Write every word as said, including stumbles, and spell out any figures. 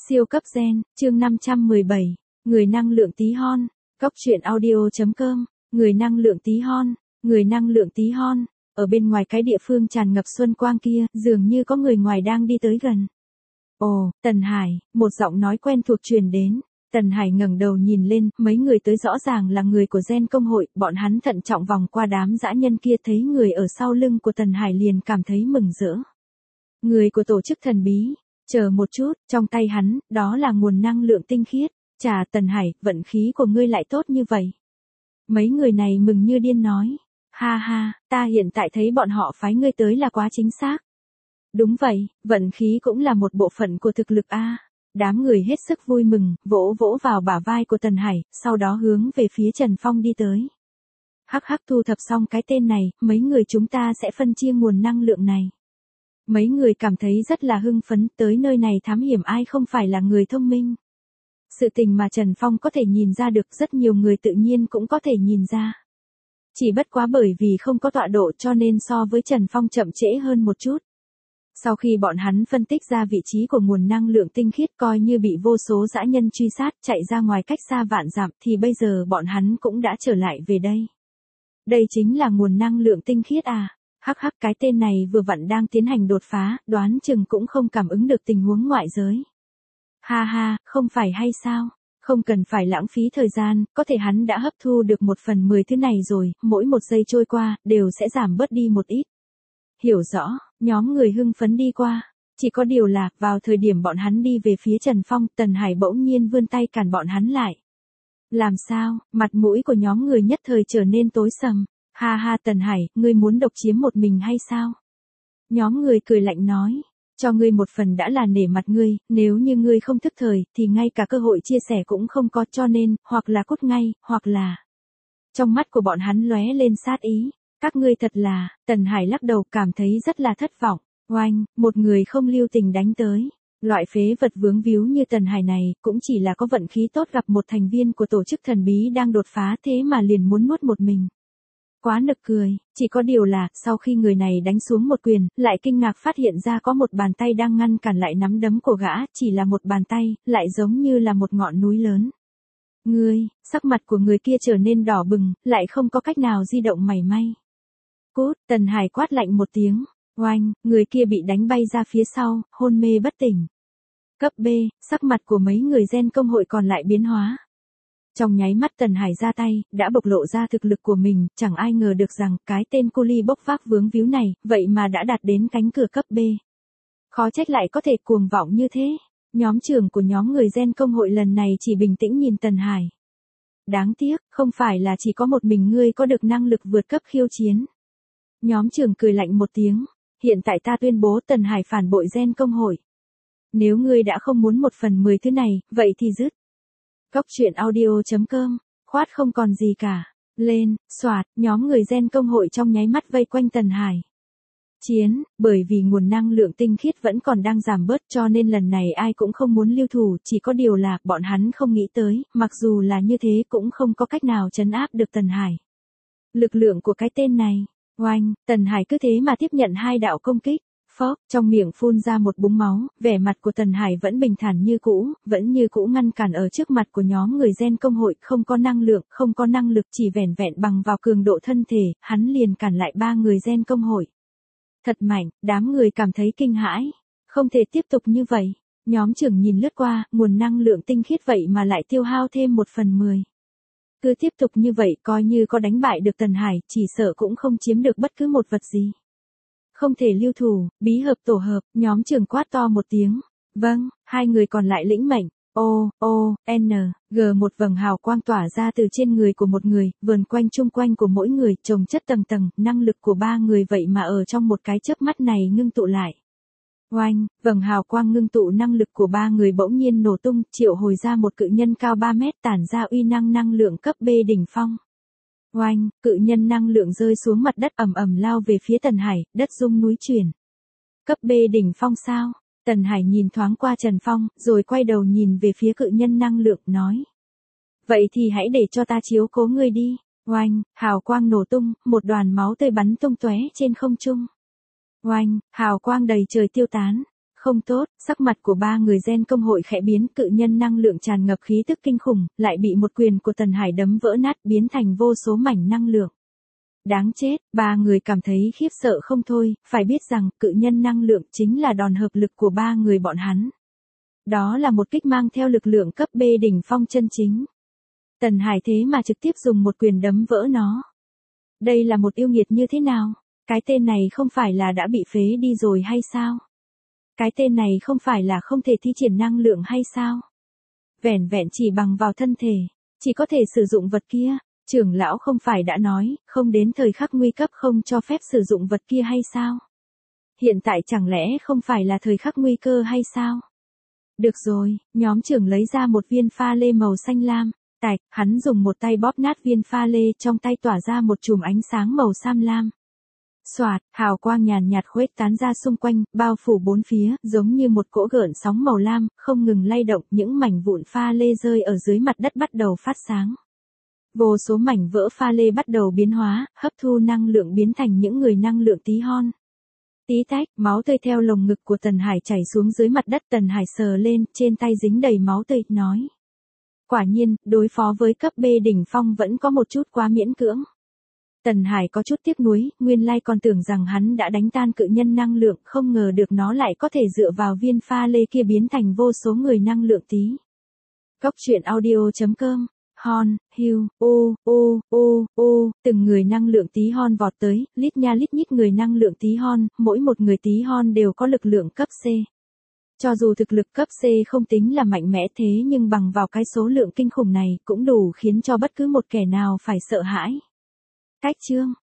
Siêu cấp gen, chương năm trăm mười bảy, người năng lượng tí hon, cóc truyện audio chấm com, người năng lượng tí hon, người năng lượng tí hon, ở bên ngoài cái địa phương tràn ngập xuân quang kia, dường như có người ngoài đang đi tới gần. Ồ, Tần Hải, một giọng nói quen thuộc truyền đến. Tần Hải ngẩng đầu nhìn lên, mấy người tới rõ ràng là người của Gen công hội, bọn hắn thận trọng vòng qua đám dã nhân kia thấy người ở sau lưng của Tần Hải liền cảm thấy mừng rỡ. Người của tổ chức thần bí, chờ một chút, trong tay hắn, đó là nguồn năng lượng tinh khiết. Chà, Tần Hải, vận khí của ngươi lại tốt như vậy. Mấy người này mừng như điên nói. Ha ha, ta hiện tại thấy bọn họ phái ngươi tới là quá chính xác. Đúng vậy, vận khí cũng là một bộ phận của thực lực a. Đám người hết sức vui mừng, vỗ vỗ vào bả vai của Tần Hải, sau đó hướng về phía Trần Phong đi tới. Hắc hắc, thu thập xong cái tên này, mấy người chúng ta sẽ phân chia nguồn năng lượng này. Mấy người cảm thấy rất là hưng phấn, tới nơi này thám hiểm ai không phải là người thông minh. Sự tình mà Trần Phong có thể nhìn ra được rất nhiều người tự nhiên cũng có thể nhìn ra. Chỉ bất quá bởi vì không có tọa độ cho nên so với Trần Phong chậm trễ hơn một chút. Sau khi bọn hắn phân tích ra vị trí của nguồn năng lượng tinh khiết coi như bị vô số dã nhân truy sát chạy ra ngoài cách xa vạn dặm thì bây giờ bọn hắn cũng đã trở lại về đây. Đây chính là nguồn năng lượng tinh khiết à, hắc hắc, cái tên này vừa vặn đang tiến hành đột phá, đoán chừng cũng không cảm ứng được tình huống ngoại giới. Ha ha, không phải hay sao, không cần phải lãng phí thời gian, có thể hắn đã hấp thu được một phần mười thứ này rồi, mỗi một giây trôi qua, đều sẽ giảm bớt đi một ít. Hiểu rõ, nhóm người hưng phấn đi qua. Chỉ có điều là, vào thời điểm bọn hắn đi về phía Trần Phong, Tần Hải bỗng nhiên vươn tay cản bọn hắn lại. Làm sao, mặt mũi của nhóm người nhất thời trở nên tối sầm. Ha ha, Tần Hải, ngươi muốn độc chiếm một mình hay sao? Nhóm người cười lạnh nói. Cho ngươi một phần đã là nể mặt ngươi, nếu như ngươi không thức thời, thì ngay cả cơ hội chia sẻ cũng không có, cho nên, hoặc là cút ngay, hoặc là... Trong mắt của bọn hắn lóe lên sát ý. Các ngươi thật là, Tần Hải lắc đầu cảm thấy rất là thất vọng. Oanh, một người không lưu tình đánh tới. Loại phế vật vướng víu như Tần Hải này, cũng chỉ là có vận khí tốt gặp một thành viên của tổ chức thần bí đang đột phá thế mà liền muốn nuốt một mình. Quá nực cười, chỉ có điều là, sau khi người này đánh xuống một quyền, lại kinh ngạc phát hiện ra có một bàn tay đang ngăn cản lại nắm đấm của gã, chỉ là một bàn tay, lại giống như là một ngọn núi lớn. Ngươi, sắc mặt của người kia trở nên đỏ bừng, lại không có cách nào di động mảy may. Cút, Tần Hải quát lạnh một tiếng, oanh, người kia bị đánh bay ra phía sau, hôn mê bất tỉnh. Cấp B, sắc mặt của mấy người Gen công hội còn lại biến hóa. Trong nháy mắt Tần Hải ra tay, đã bộc lộ ra thực lực của mình, chẳng ai ngờ được rằng cái tên cu li bốc vác vướng víu này, vậy mà đã đạt đến cánh cửa cấp B. Khó trách lại có thể cuồng vọng như thế. Nhóm trưởng của nhóm người Gen công hội lần này chỉ bình tĩnh nhìn Tần Hải. Đáng tiếc, không phải là chỉ có một mình ngươi có được năng lực vượt cấp khiêu chiến. Nhóm trưởng cười lạnh một tiếng, hiện tại ta tuyên bố Tần Hải phản bội Gen công hội. Nếu ngươi đã không muốn một phần mười thứ này, vậy thì dứt. Cóc truyện audio chấm com, khoát không còn gì cả. Lên, soạt, nhóm người Gen công hội trong nháy mắt vây quanh Tần Hải. Chiến, bởi vì nguồn năng lượng tinh khiết vẫn còn đang giảm bớt cho nên lần này ai cũng không muốn lưu thủ, chỉ có điều là bọn hắn không nghĩ tới, mặc dù là như thế cũng không có cách nào trấn áp được Tần Hải. Lực lượng của cái tên này. Oanh, Tần Hải cứ thế mà tiếp nhận hai đạo công kích. Phốc, trong miệng phun ra một búng máu, vẻ mặt của Tần Hải vẫn bình thản như cũ, vẫn như cũ ngăn cản ở trước mặt của nhóm người Gen công hội, không có năng lượng, không có năng lực, chỉ vẻn vẹn bằng vào cường độ thân thể, hắn liền cản lại ba người Gen công hội. Thật mạnh, đám người cảm thấy kinh hãi, không thể tiếp tục như vậy. Nhóm trưởng nhìn lướt qua, nguồn năng lượng tinh khiết vậy mà lại tiêu hao thêm một phần mười. Cứ tiếp tục như vậy coi như có đánh bại được Tần Hải, chỉ sợ cũng không chiếm được bất cứ một vật gì. Không thể lưu thủ, bí hợp tổ hợp, nhóm trưởng quát to một tiếng. Vâng, hai người còn lại lĩnh mệnh. O, O, N, G một vầng hào quang tỏa ra từ trên người của một người, vờn quanh chung quanh của mỗi người, chồng chất tầng tầng, năng lực của ba người vậy mà ở trong một cái chớp mắt này ngưng tụ lại. Oanh, vầng hào quang ngưng tụ năng lực của ba người bỗng nhiên nổ tung, triệu hồi ra một cự nhân cao ba mét tản ra uy năng năng lượng cấp B đỉnh phong. Oanh, cự nhân năng lượng rơi xuống mặt đất ầm ầm lao về phía Tần Hải, đất rung núi chuyển. Cấp B đỉnh phong sao? Tần Hải nhìn thoáng qua Trần Phong, rồi quay đầu nhìn về phía cự nhân năng lượng, nói. Vậy thì hãy để cho ta chiếu cố ngươi đi. Oanh, hào quang nổ tung, một đoàn máu tươi bắn tung tóe trên không trung. Oanh, hào quang đầy trời tiêu tán. Không tốt, sắc mặt của ba người gen công hội khẽ biến, cự nhân năng lượng tràn ngập khí tức kinh khủng, lại bị một quyền của Tần Hải đấm vỡ nát biến thành vô số mảnh năng lượng. Đáng chết, ba người cảm thấy khiếp sợ không thôi, phải biết rằng cự nhân năng lượng chính là đòn hợp lực của ba người bọn hắn. Đó là một kích mang theo lực lượng cấp B đỉnh phong chân chính. Tần Hải thế mà trực tiếp dùng một quyền đấm vỡ nó. Đây là một yêu nghiệt như thế nào? Cái tên này không phải là đã bị phế đi rồi hay sao? Cái tên này không phải là không thể thi triển năng lượng hay sao? Vẻn vẹn chỉ bằng vào thân thể, chỉ có thể sử dụng vật kia. Trưởng lão không phải đã nói, không đến thời khắc nguy cấp không cho phép sử dụng vật kia hay sao? Hiện tại chẳng lẽ không phải là thời khắc nguy cơ hay sao? Được rồi, nhóm trưởng lấy ra một viên pha lê màu xanh lam. Tạch, hắn dùng một tay bóp nát viên pha lê, trong tay tỏa ra một chùm ánh sáng màu xám lam. Xoạt, hào quang nhàn nhạt khuếch tán ra xung quanh, bao phủ bốn phía, giống như một cỗ gợn sóng màu lam, không ngừng lay động, những mảnh vụn pha lê rơi ở dưới mặt đất bắt đầu phát sáng. Vô số mảnh vỡ pha lê bắt đầu biến hóa, hấp thu năng lượng biến thành những người năng lượng tí hon. Tí tách, máu tươi theo lồng ngực của Tần Hải chảy xuống dưới mặt đất. Tần Hải sờ lên, trên tay dính đầy máu tươi, nói. Quả nhiên, đối phó với cấp B đỉnh phong vẫn có một chút quá miễn cưỡng. Tần Hải có chút tiếc nuối, nguyên lai còn tưởng rằng hắn đã đánh tan cự nhân năng lượng, không ngờ được nó lại có thể dựa vào viên pha lê kia biến thành vô số người năng lượng tí. Cốc truyện audio chấm com Hon, Hiu, ô, ô, ô, ô, từng người năng lượng tí hon vọt tới, lít nha lít nhít người năng lượng tí hon, mỗi một người tí hon đều có lực lượng cấp C. Cho dù thực lực cấp C không tính là mạnh mẽ thế nhưng bằng vào cái số lượng kinh khủng này cũng đủ khiến cho bất cứ một kẻ nào phải sợ hãi. Cách chương